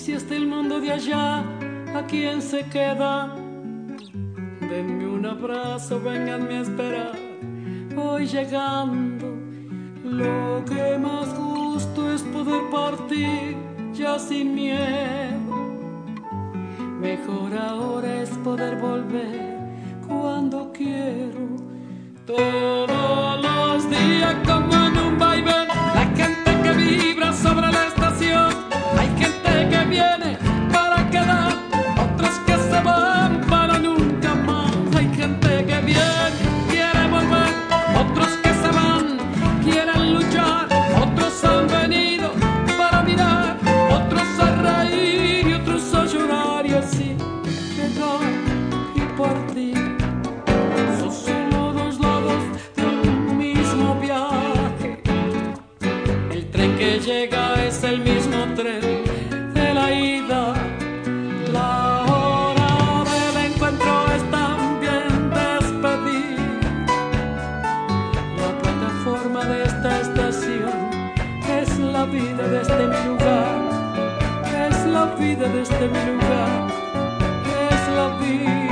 si hasta el mundo de allá, ¿a quién se queda? Denme un abrazo, vénganme a esperar. Voy llegando. Lo que más gusto es poder partir ya sin miedo. Mejor ahora es poder volver cuando quiero. Todos los días como en un vaivén, hay gente que vibra sobre la estación. Hay gente que viene para quedar, otros que se van para nunca más. Hay gente que viene, quiere volver, otros que se van, quieren luchar. Otros han venido para mirar, otros a reír y otros a llorar. Y así llegar y partir. Son solo dos lados de un mismo viaje. El tren que llega es el mismo tren de la ida. La hora del encuentro es también despedir. La plataforma de esta estación es la vida de este mi lugar. Es la vida de este mi lugar. Es la vida.